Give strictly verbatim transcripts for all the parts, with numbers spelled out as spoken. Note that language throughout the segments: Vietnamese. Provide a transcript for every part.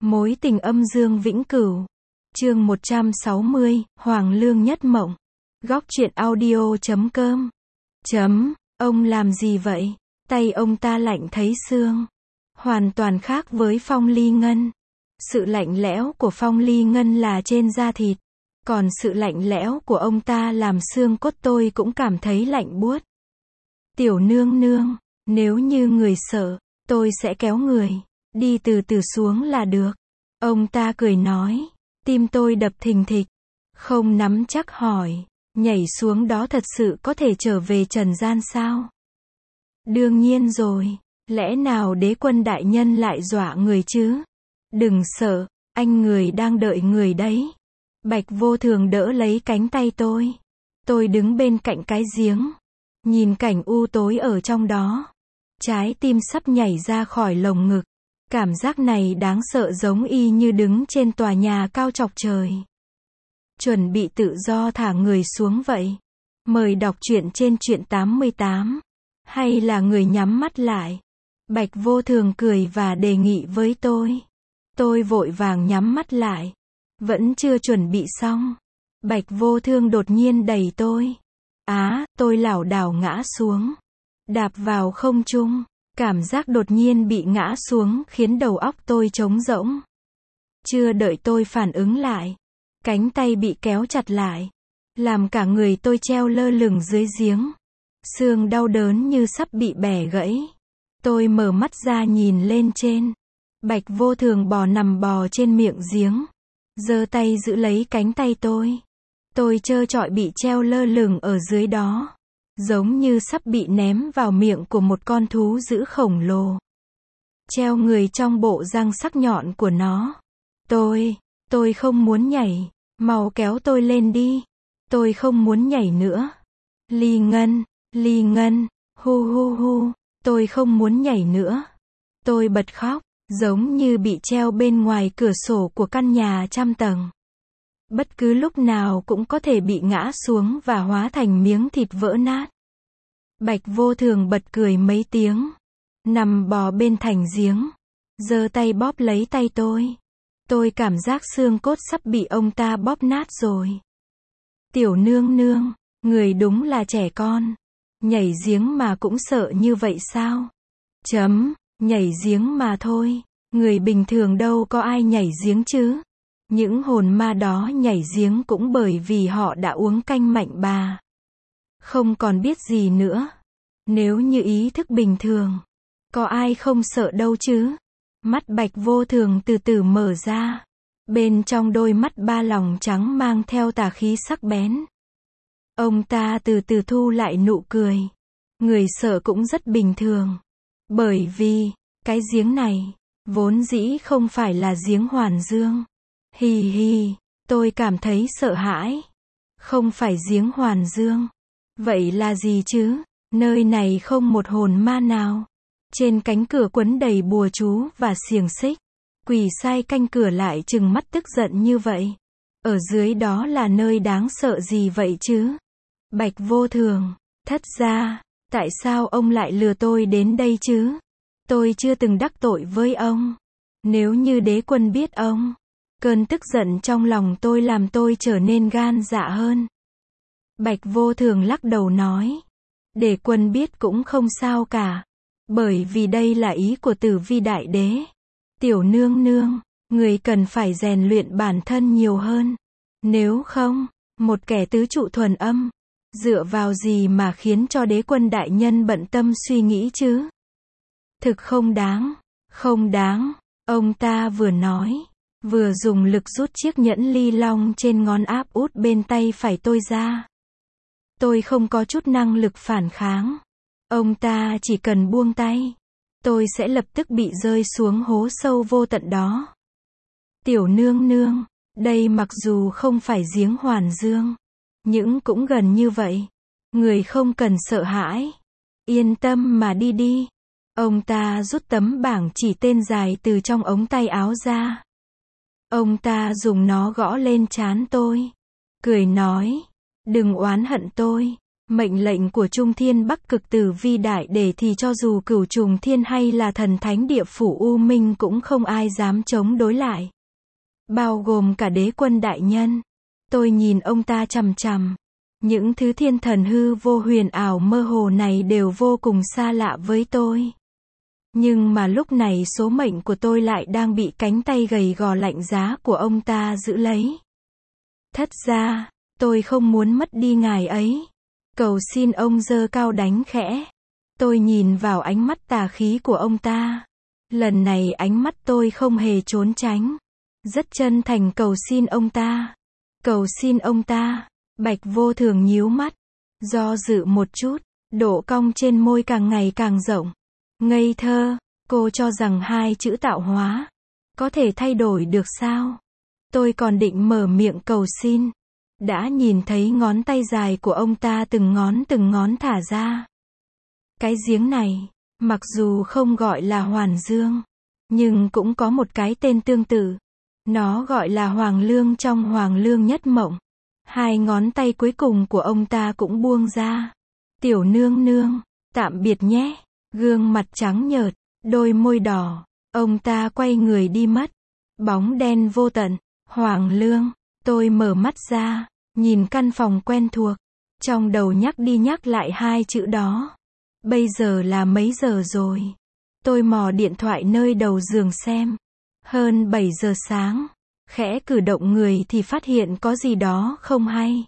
Mối tình âm dương vĩnh cửu. Chương một trăm sáu mươi, Hoàng Lương Nhất Mộng. Góc truyện audio chấm com. Chấm, ông làm gì vậy? Tay ông ta lạnh thấy xương. Hoàn toàn khác với Phong Ly Ngân. Sự lạnh lẽo của Phong Ly Ngân là trên da thịt. Còn sự lạnh lẽo của ông ta làm xương cốt tôi cũng cảm thấy lạnh buốt. Tiểu nương nương, nếu như người sợ, tôi sẽ kéo người. Đi từ từ xuống là được. Ông ta cười nói. Tim tôi đập thình thịch. Không nắm chắc hỏi. Nhảy xuống đó thật sự có thể trở về trần gian sao? Đương nhiên rồi. Lẽ nào đế quân đại nhân lại dọa người chứ? Đừng sợ, anh người đang đợi người đấy. Bạch Vô Thường đỡ lấy cánh tay tôi. Tôi đứng bên cạnh cái giếng. Nhìn cảnh u tối ở trong đó. Trái tim sắp nhảy ra khỏi lồng ngực. Cảm giác này đáng sợ giống y như đứng trên tòa nhà cao chọc trời. Chuẩn bị tự do thả người xuống vậy. Mời đọc truyện trên truyện tám mươi tám. Hay là người nhắm mắt lại. Bạch Vô Thường cười và đề nghị với tôi. Tôi vội vàng nhắm mắt lại. Vẫn chưa chuẩn bị xong. Bạch Vô Thương đột nhiên đẩy tôi. Á, tôi lảo đảo ngã xuống. Đạp vào không trung. Cảm giác đột nhiên bị ngã xuống khiến đầu óc tôi trống rỗng. Chưa đợi tôi phản ứng lại. Cánh tay bị kéo chặt lại. Làm cả người tôi treo lơ lửng dưới giếng. Xương đau đớn như sắp bị bẻ gãy. Tôi mở mắt ra nhìn lên trên. Bạch Vô Thường bò nằm bò trên miệng giếng. Giơ tay giữ lấy cánh tay tôi. Tôi trơ trọi bị treo lơ lửng ở dưới đó. Giống như sắp bị ném vào miệng của một con thú dữ khổng lồ. Treo người trong bộ răng sắc nhọn của nó. Tôi, tôi không muốn nhảy. Mau kéo tôi lên đi. Tôi không muốn nhảy nữa. Ly Ngân, Ly Ngân, hu hu hu, tôi không muốn nhảy nữa. Tôi bật khóc, giống như bị treo bên ngoài cửa sổ của căn nhà trăm tầng. Bất cứ lúc nào cũng có thể bị ngã xuống và hóa thành miếng thịt vỡ nát. Bạch Vô Thường bật cười mấy tiếng. Nằm bò bên thành giếng. Giơ tay bóp lấy tay tôi. Tôi cảm giác xương cốt sắp bị ông ta bóp nát rồi. Tiểu nương nương, người đúng là trẻ con. Nhảy giếng mà cũng sợ như vậy sao? Chấm, nhảy giếng mà thôi. Người bình thường đâu có ai nhảy giếng chứ. Những hồn ma đó nhảy giếng cũng bởi vì họ đã uống canh mạnh bà. Không còn biết gì nữa. Nếu như ý thức bình thường, có ai không sợ đâu chứ. Mắt Bạch Vô Thường từ từ mở ra. Bên trong đôi mắt ba lòng trắng mang theo tà khí sắc bén. Ông ta từ từ thu lại nụ cười. Người sợ cũng rất bình thường. Bởi vì, cái giếng này, vốn dĩ không phải là giếng Hoàn Dương. Hì hì, tôi cảm thấy sợ hãi. Không phải giếng Hoàn Dương. Vậy là gì chứ? Nơi này không một hồn ma nào. Trên cánh cửa quấn đầy bùa chú và xiềng xích. Quỷ sai canh cửa lại trừng mắt tức giận như vậy. Ở dưới đó là nơi đáng sợ gì vậy chứ? Bạch Vô Thường, thất ra, tại sao ông lại lừa tôi đến đây chứ? Tôi chưa từng đắc tội với ông. Nếu như đế quân biết ông, cơn tức giận trong lòng tôi làm tôi trở nên gan dạ hơn. Bạch Vô Thường lắc đầu nói. Để quân biết cũng không sao cả. Bởi vì đây là ý của Tử Vi Đại Đế. Tiểu nương nương, người cần phải rèn luyện bản thân nhiều hơn. Nếu không, một kẻ tứ trụ thuần âm, dựa vào gì mà khiến cho đế quân đại nhân bận tâm suy nghĩ chứ? Thực không đáng, không đáng. Ông ta vừa nói, vừa dùng lực rút chiếc nhẫn ly long trên ngón áp út bên tay phải tôi ra. Tôi không có chút năng lực phản kháng. Ông ta chỉ cần buông tay, tôi sẽ lập tức bị rơi xuống hố sâu vô tận đó. Tiểu nương nương, đây mặc dù không phải giếng Hoàn Dương, nhưng cũng gần như vậy. Người không cần sợ hãi. Yên tâm mà đi đi. Ông ta rút tấm bảng chỉ tên dài từ trong ống tay áo ra. Ông ta dùng nó gõ lên trán tôi. Cười nói, đừng oán hận tôi. Mệnh lệnh của Trung Thiên Bắc Cực Tử Vi Đại Để thì cho dù Cửu Trùng Thiên hay là thần thánh địa phủ U Minh cũng không ai dám chống đối lại. Bao gồm cả đế quân đại nhân. Tôi nhìn ông ta chằm chằm. Những thứ thiên thần hư vô huyền ảo mơ hồ này đều vô cùng xa lạ với tôi. Nhưng mà lúc này số mệnh của tôi lại đang bị cánh tay gầy gò lạnh giá của ông ta giữ lấy. Thất ra, tôi không muốn mất đi ngài ấy. Cầu xin ông giơ cao đánh khẽ. Tôi nhìn vào ánh mắt tà khí của ông ta. Lần này ánh mắt tôi không hề trốn tránh. Rất chân thành cầu xin ông ta. Cầu xin ông ta. Bạch Vô Thường nhíu mắt. Do dự một chút. Độ cong trên môi càng ngày càng rộng. Ngây thơ. Cô cho rằng hai chữ tạo hóa có thể thay đổi được sao? Tôi còn định mở miệng cầu xin. Đã nhìn thấy ngón tay dài của ông ta từng ngón từng ngón thả ra. Cái giếng này, mặc dù không gọi là Hoàn Dương, nhưng cũng có một cái tên tương tự. Nó gọi là Hoàng Lương trong Hoàng Lương Nhất Mộng. Hai ngón tay cuối cùng của ông ta cũng buông ra. Tiểu nương nương, tạm biệt nhé. Gương mặt trắng nhợt, đôi môi đỏ. Ông ta quay người đi mất. Bóng đen vô tận. Hoàng Lương. Tôi mở mắt ra, nhìn căn phòng quen thuộc. Trong đầu nhắc đi nhắc lại hai chữ đó. Bây giờ là mấy giờ rồi? Tôi mò điện thoại nơi đầu giường xem. Hơn bảy giờ sáng. Khẽ cử động người thì phát hiện có gì đó không hay.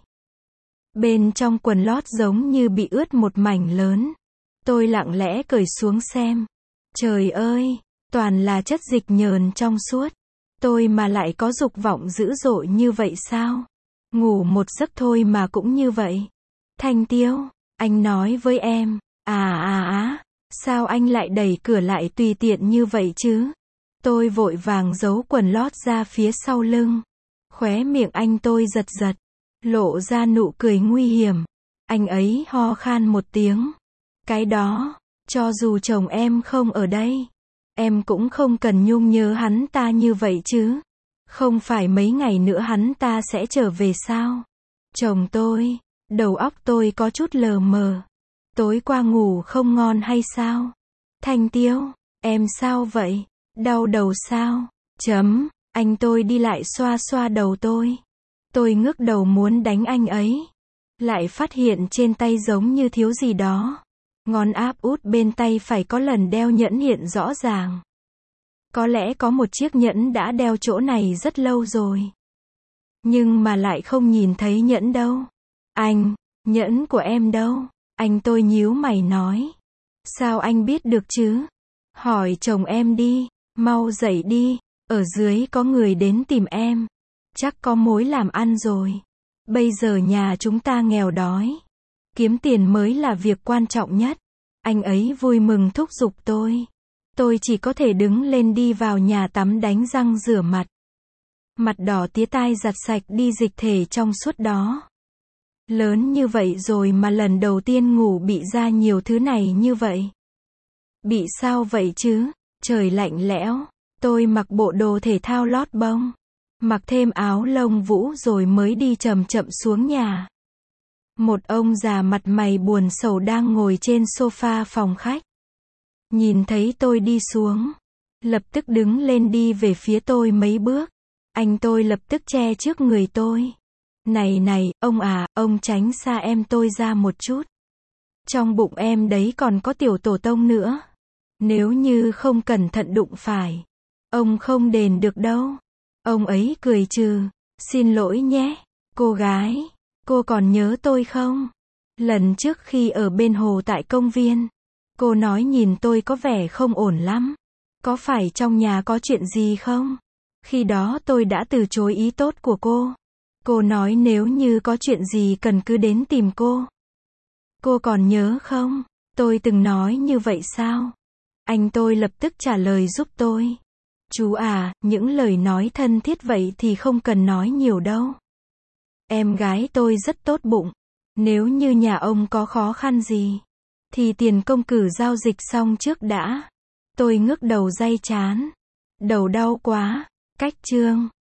Bên trong quần lót giống như bị ướt một mảnh lớn. Tôi lặng lẽ cởi xuống xem. Trời ơi, toàn là chất dịch nhờn trong suốt. Tôi mà lại có dục vọng dữ dội như vậy sao? Ngủ một giấc thôi mà cũng như vậy. Thanh Tiêu, anh nói với em. À à á, sao anh lại đẩy cửa lại tùy tiện như vậy chứ? Tôi vội vàng giấu quần lót ra phía sau lưng. Khóe miệng anh tôi giật giật. Lộ ra nụ cười nguy hiểm. Anh ấy ho khan một tiếng. Cái đó, cho dù chồng em không ở đây, em cũng không cần nhung nhớ hắn ta như vậy chứ. Không phải mấy ngày nữa hắn ta sẽ trở về sao? Chồng tôi, đầu óc tôi có chút lờ mờ. Tối qua ngủ không ngon hay sao? Thanh Tiêu, em sao vậy? Đau đầu sao? Chấm, anh tôi đi lại xoa xoa đầu tôi. Tôi ngước đầu muốn đánh anh ấy. Lại phát hiện trên tay giống như thiếu gì đó. Ngón áp út bên tay phải có lần đeo nhẫn hiện rõ ràng. Có lẽ có một chiếc nhẫn đã đeo chỗ này rất lâu rồi. Nhưng mà lại không nhìn thấy nhẫn đâu. Anh, nhẫn của em đâu? Anh tôi nhíu mày nói. Sao anh biết được chứ? Hỏi chồng em đi, mau dậy đi, ở dưới có người đến tìm em. Chắc có mối làm ăn rồi. Bây giờ nhà chúng ta nghèo đói. Kiếm tiền mới là việc quan trọng nhất. Anh ấy vui mừng thúc giục tôi. Tôi chỉ có thể đứng lên đi vào nhà tắm đánh răng rửa mặt. Mặt đỏ tía tai giặt sạch đi dịch thể trong suốt đó. Lớn như vậy rồi mà lần đầu tiên ngủ bị ra nhiều thứ này như vậy. Bị sao vậy chứ? Trời lạnh lẽo. Tôi mặc bộ đồ thể thao lót bông. Mặc thêm áo lông vũ rồi mới đi chậm chậm xuống nhà. Một ông già mặt mày buồn sầu đang ngồi trên sofa phòng khách. Nhìn thấy tôi đi xuống. Lập tức đứng lên đi về phía tôi mấy bước. Anh tôi lập tức che trước người tôi. Này này, ông à, ông tránh xa em tôi ra một chút. Trong bụng em đấy còn có tiểu tổ tông nữa. Nếu như không cẩn thận đụng phải, ông không đền được đâu. Ông ấy cười trừ. Xin lỗi nhé, cô gái. Cô còn nhớ tôi không? Lần trước khi ở bên hồ tại công viên, cô nói nhìn tôi có vẻ không ổn lắm. Có phải trong nhà có chuyện gì không? Khi đó tôi đã từ chối ý tốt của cô. Cô nói nếu như có chuyện gì cần cứ đến tìm cô. Cô còn nhớ không? Tôi từng nói như vậy sao? Anh tôi lập tức trả lời giúp tôi. Chú à, những lời nói thân thiết vậy thì không cần nói nhiều đâu. Em gái tôi rất tốt bụng. Nếu như nhà ông có khó khăn gì, thì tiền công cử giao dịch xong trước đã. Tôi ngước đầu day chán. Đầu đau quá. Cách chương.